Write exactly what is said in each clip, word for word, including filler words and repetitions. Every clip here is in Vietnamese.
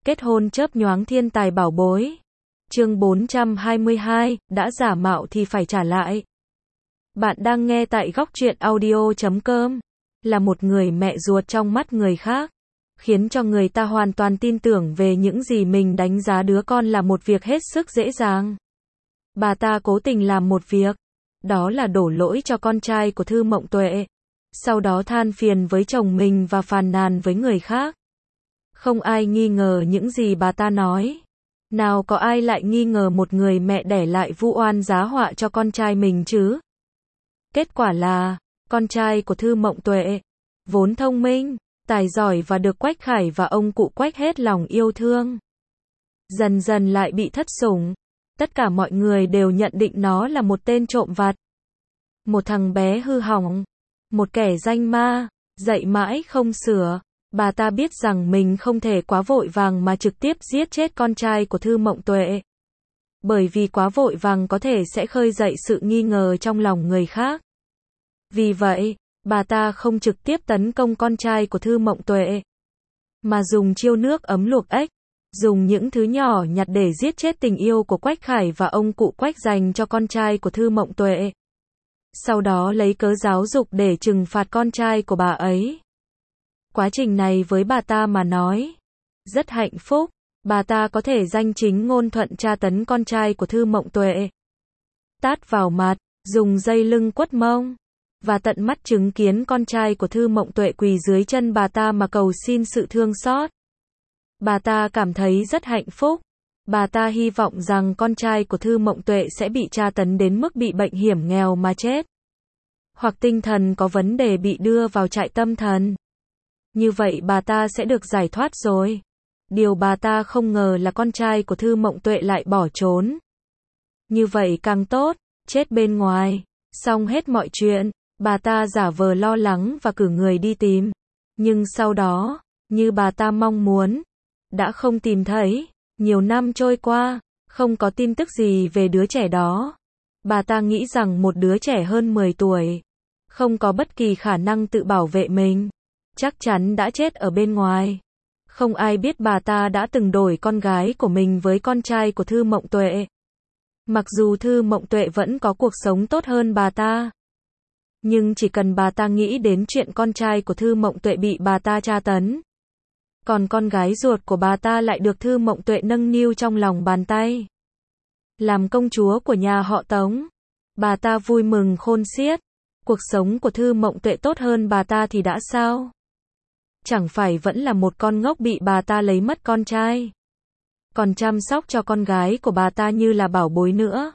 Kết hôn chớp nhoáng thiên tài bảo bối. Chương bốn trăm hai mươi hai, đã giả mạo thì phải trả lại. Bạn đang nghe tại góc truyện audio chấm com. Là một người mẹ ruột trong mắt người khác, khiến cho người ta hoàn toàn tin tưởng về những gì mình đánh giá đứa con là một việc hết sức dễ dàng. Bà ta cố tình làm một việc, đó là đổ lỗi cho con trai của Thư Mộng Tuệ, sau đó than phiền với chồng mình và phàn nàn với người khác. Không ai nghi ngờ những gì bà ta nói. Nào có ai lại nghi ngờ một người mẹ đẻ lại vu oan giá họa cho con trai mình chứ? Kết quả là, con trai của Thư Mộng Tuệ, vốn thông minh, tài giỏi và được Quách Khải và ông cụ Quách hết lòng yêu thương, dần dần lại bị thất sủng. Tất cả mọi người đều nhận định nó là một tên trộm vặt, một thằng bé hư hỏng, một kẻ danh ma, dạy mãi không sửa. Bà ta biết rằng mình không thể quá vội vàng mà trực tiếp giết chết con trai của Thư Mộng Tuệ, bởi vì quá vội vàng có thể sẽ khơi dậy sự nghi ngờ trong lòng người khác. Vì vậy, bà ta không trực tiếp tấn công con trai của Thư Mộng Tuệ, mà dùng chiêu nước ấm luộc ếch, dùng những thứ nhỏ nhặt để giết chết tình yêu của Quách Khải và ông cụ Quách dành cho con trai của Thư Mộng Tuệ. Sau đó lấy cớ giáo dục để trừng phạt con trai của bà ấy. Quá trình này với bà ta mà nói, rất hạnh phúc. Bà ta có thể danh chính ngôn thuận tra tấn con trai của Thư Mộng Tuệ, tát vào mặt, dùng dây lưng quất mông, và tận mắt chứng kiến con trai của Thư Mộng Tuệ quỳ dưới chân bà ta mà cầu xin sự thương xót. Bà ta cảm thấy rất hạnh phúc. Bà ta hy vọng rằng con trai của Thư Mộng Tuệ sẽ bị tra tấn đến mức bị bệnh hiểm nghèo mà chết, hoặc tinh thần có vấn đề bị đưa vào trại tâm thần. Như vậy bà ta sẽ được giải thoát rồi. Điều bà ta không ngờ là con trai của Thư Mộng Tuệ lại bỏ trốn. Như vậy càng tốt, chết bên ngoài. Xong hết mọi chuyện, bà ta giả vờ lo lắng và cử người đi tìm. Nhưng sau đó, như bà ta mong muốn, đã không tìm thấy. Nhiều năm trôi qua, không có tin tức gì về đứa trẻ đó. Bà ta nghĩ rằng một đứa trẻ hơn mười tuổi, không có bất kỳ khả năng tự bảo vệ mình, chắc chắn đã chết ở bên ngoài. Không ai biết bà ta đã từng đổi con gái của mình với con trai của Thư Mộng Tuệ. Mặc dù Thư Mộng Tuệ vẫn có cuộc sống tốt hơn bà ta, nhưng chỉ cần bà ta nghĩ đến chuyện con trai của Thư Mộng Tuệ bị bà ta tra tấn, còn con gái ruột của bà ta lại được Thư Mộng Tuệ nâng niu trong lòng bàn tay, làm công chúa của nhà họ Tống, bà ta vui mừng khôn xiết. Cuộc sống của Thư Mộng Tuệ tốt hơn bà ta thì đã sao? Chẳng phải vẫn là một con ngốc bị bà ta lấy mất con trai, còn chăm sóc cho con gái của bà ta như là bảo bối nữa.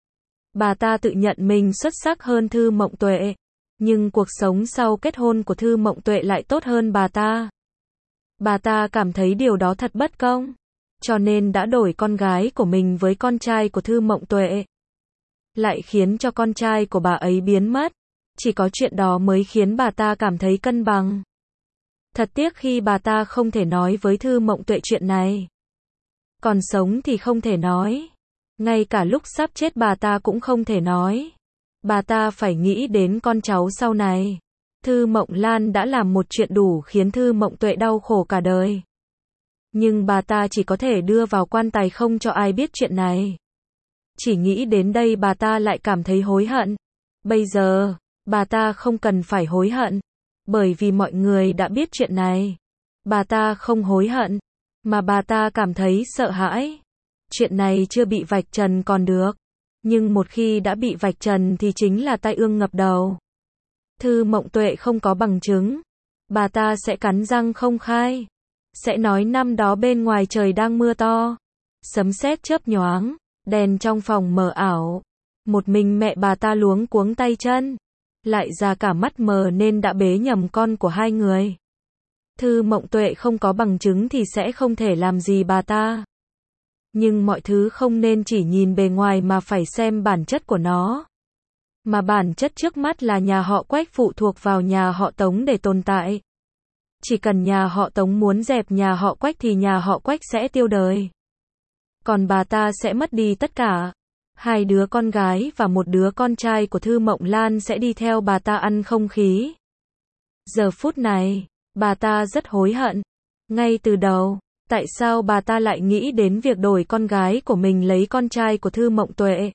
Bà ta tự nhận mình xuất sắc hơn Thư Mộng Tuệ, nhưng cuộc sống sau kết hôn của Thư Mộng Tuệ lại tốt hơn bà ta. Bà ta cảm thấy điều đó thật bất công, cho nên đã đổi con gái của mình với con trai của Thư Mộng Tuệ, lại khiến cho con trai của bà ấy biến mất. Chỉ có chuyện đó mới khiến bà ta cảm thấy cân bằng. Thật tiếc khi bà ta không thể nói với Thư Mộng Tuệ chuyện này. Còn sống thì không thể nói. Ngay cả lúc sắp chết bà ta cũng không thể nói. Bà ta phải nghĩ đến con cháu sau này. Thư Mộng Lan đã làm một chuyện đủ khiến Thư Mộng Tuệ đau khổ cả đời. Nhưng bà ta chỉ có thể đưa vào quan tài không cho ai biết chuyện này. Chỉ nghĩ đến đây bà ta lại cảm thấy hối hận. Bây giờ, bà ta không cần phải hối hận, bởi vì mọi người đã biết chuyện này. Bà ta không hối hận, mà bà ta cảm thấy sợ hãi. Chuyện này chưa bị vạch trần còn được, nhưng một khi đã bị vạch trần thì chính là tai ương ngập đầu. Thư Mộng Tuệ không có bằng chứng, bà ta sẽ cắn răng không khai, sẽ nói năm đó bên ngoài trời đang mưa to, sấm sét chớp nhoáng, đèn trong phòng mờ ảo, một mình mẹ bà ta luống cuống tay chân, lại ra cả mắt mờ nên đã bế nhầm con của hai người. Thư Mộng Tuệ không có bằng chứng thì sẽ không thể làm gì bà ta. Nhưng mọi thứ không nên chỉ nhìn bề ngoài mà phải xem bản chất của nó. Mà bản chất trước mắt là nhà họ Quách phụ thuộc vào nhà họ Tống để tồn tại. Chỉ cần nhà họ Tống muốn dẹp nhà họ Quách thì nhà họ Quách sẽ tiêu đời. Còn bà ta sẽ mất đi tất cả. Hai đứa con gái và một đứa con trai của Thư Mộng Lan sẽ đi theo bà ta ăn không khí. Giờ phút này, bà ta rất hối hận. Ngay từ đầu, Tại sao bà ta lại nghĩ đến việc đổi con gái của mình lấy con trai của Thư Mộng Tuệ?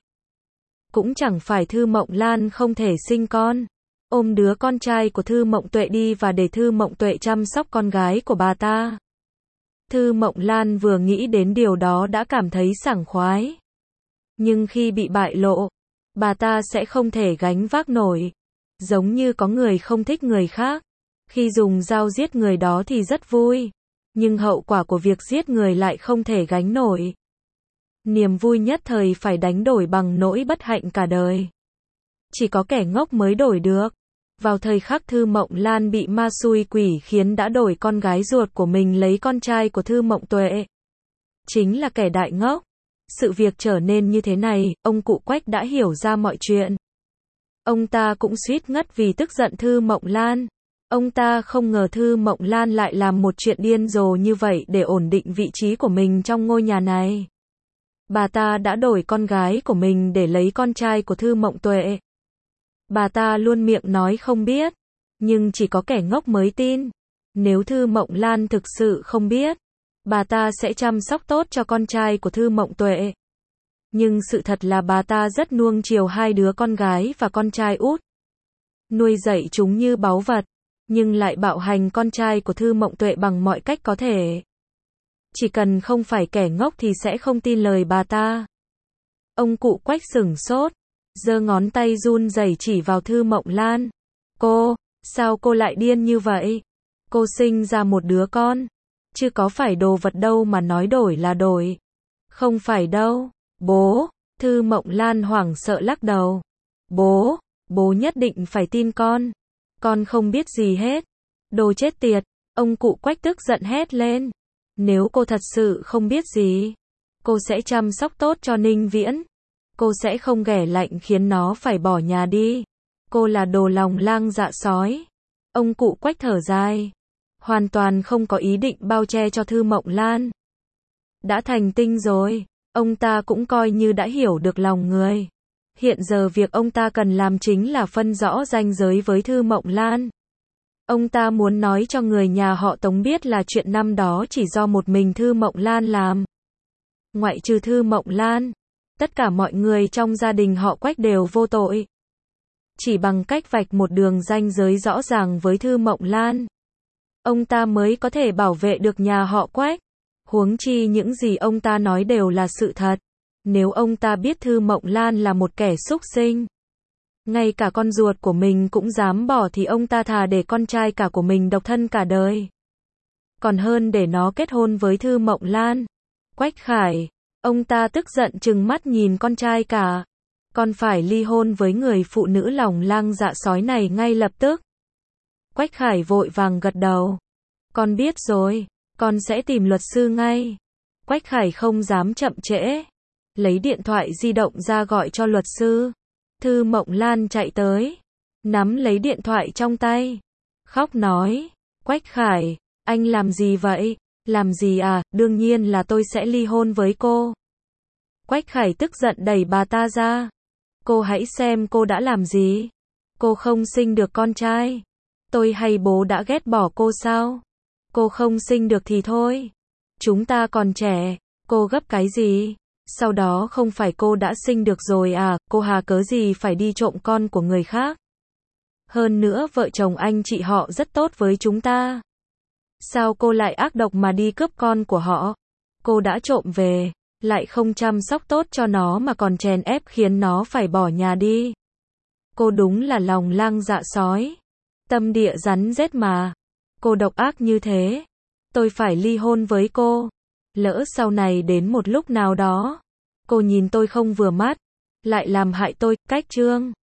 Cũng chẳng phải Thư Mộng Lan không thể sinh con. Ôm đứa con trai của Thư Mộng Tuệ đi và để Thư Mộng Tuệ chăm sóc con gái của bà ta. Thư Mộng Lan vừa nghĩ đến điều đó đã cảm thấy sảng khoái. Nhưng khi bị bại lộ, bà ta sẽ không thể gánh vác nổi. Giống như có người không thích người khác. Khi dùng dao giết người đó thì rất vui. Nhưng hậu quả của việc giết người lại không thể gánh nổi. Niềm vui nhất thời phải đánh đổi bằng nỗi bất hạnh cả đời. Chỉ có kẻ ngốc mới đổi được. Vào thời khắc Thư Mộng Lan bị ma xui quỷ khiến đã đổi con gái ruột của mình lấy con trai của Thư Mộng Tuệ. Chính là kẻ đại ngốc. Sự việc trở nên như thế này, ông cụ Quách đã hiểu ra mọi chuyện. Ông ta cũng suýt ngất vì tức giận Thư Mộng Lan. Ông ta không ngờ Thư Mộng Lan lại làm một chuyện điên rồ như vậy để ổn định vị trí của mình trong ngôi nhà này. Bà ta đã đổi con gái của mình để lấy con trai của Thư Mộng Tuệ. Bà ta luôn miệng nói không biết, nhưng chỉ có kẻ ngốc mới tin. Nếu Thư Mộng Lan thực sự không biết, bà ta sẽ chăm sóc tốt cho con trai của Thư Mộng Tuệ. Nhưng sự thật là bà ta rất nuông chiều hai đứa con gái và con trai út. Nuôi dạy chúng như báu vật, nhưng lại bạo hành con trai của Thư Mộng Tuệ bằng mọi cách có thể. Chỉ cần không phải kẻ ngốc thì sẽ không tin lời bà ta. Ông cụ Quách sửng sốt, giơ ngón tay run rẩy chỉ vào Thư Mộng Lan. Cô, sao cô lại điên như vậy? Cô sinh ra một đứa con, chứ có phải đồ vật đâu mà nói đổi là đổi. Không phải đâu, bố. Thư Mộng Lan hoảng sợ lắc đầu. Bố, bố nhất định phải tin con. Con không biết gì hết. Đồ chết tiệt, ông cụ Quách tức giận hét lên. Nếu cô thật sự không biết gì, cô sẽ chăm sóc tốt cho Ninh Viễn. Cô sẽ không ghẻ lạnh khiến nó phải bỏ nhà đi. Cô là đồ lòng lang dạ sói. Ông cụ Quách thở dài, hoàn toàn không có ý định bao che cho Thư Mộng Lan. Đã thành tinh rồi, ông ta cũng coi như đã hiểu được lòng người. Hiện giờ việc ông ta cần làm chính là phân rõ ranh giới với Thư Mộng Lan. Ông ta muốn nói cho người nhà họ Tống biết là chuyện năm đó chỉ do một mình Thư Mộng Lan làm. Ngoại trừ Thư Mộng Lan, tất cả mọi người trong gia đình họ Quách đều vô tội. Chỉ bằng cách vạch một đường ranh giới rõ ràng với Thư Mộng Lan, ông ta mới có thể bảo vệ được nhà họ Quách. Huống chi những gì ông ta nói đều là sự thật. Nếu ông ta biết Thư Mộng Lan là một kẻ xúc sinh, ngay cả con ruột của mình cũng dám bỏ thì ông ta thà để con trai cả của mình độc thân cả đời. Còn hơn để nó kết hôn với Thư Mộng Lan. Quách Khải, ông ta tức giận trừng mắt nhìn con trai cả. Con phải ly hôn với người phụ nữ lòng lang dạ sói này ngay lập tức. Quách Khải vội vàng gật đầu. Con biết rồi, con sẽ tìm luật sư ngay. Quách Khải không dám chậm trễ. Lấy điện thoại di động ra gọi cho luật sư. Thư Mộng Lan chạy tới, nắm lấy điện thoại trong tay, khóc nói, Quách Khải, anh làm gì vậy? Làm gì à? Đương nhiên là tôi sẽ ly hôn với cô. Quách Khải tức giận đẩy bà ta ra. Cô hãy xem cô đã làm gì. Cô không sinh được con trai. Tôi hay bố đã ghét bỏ cô sao? Cô không sinh được thì thôi. Chúng ta còn trẻ, cô gấp cái gì? Sau đó không phải cô đã sinh được rồi à, cô hà cớ gì phải đi trộm con của người khác. Hơn nữa vợ chồng anh chị họ rất tốt với chúng ta. Sao cô lại ác độc mà đi cướp con của họ? Cô đã trộm về, lại không chăm sóc tốt cho nó mà còn chèn ép khiến nó phải bỏ nhà đi. Cô đúng là lòng lang dạ sói. Tâm địa rắn rết mà. Cô độc ác như thế. Tôi phải ly hôn với cô. Lỡ sau này đến một lúc nào đó, cô nhìn tôi không vừa mắt, lại làm hại tôi, cách trương.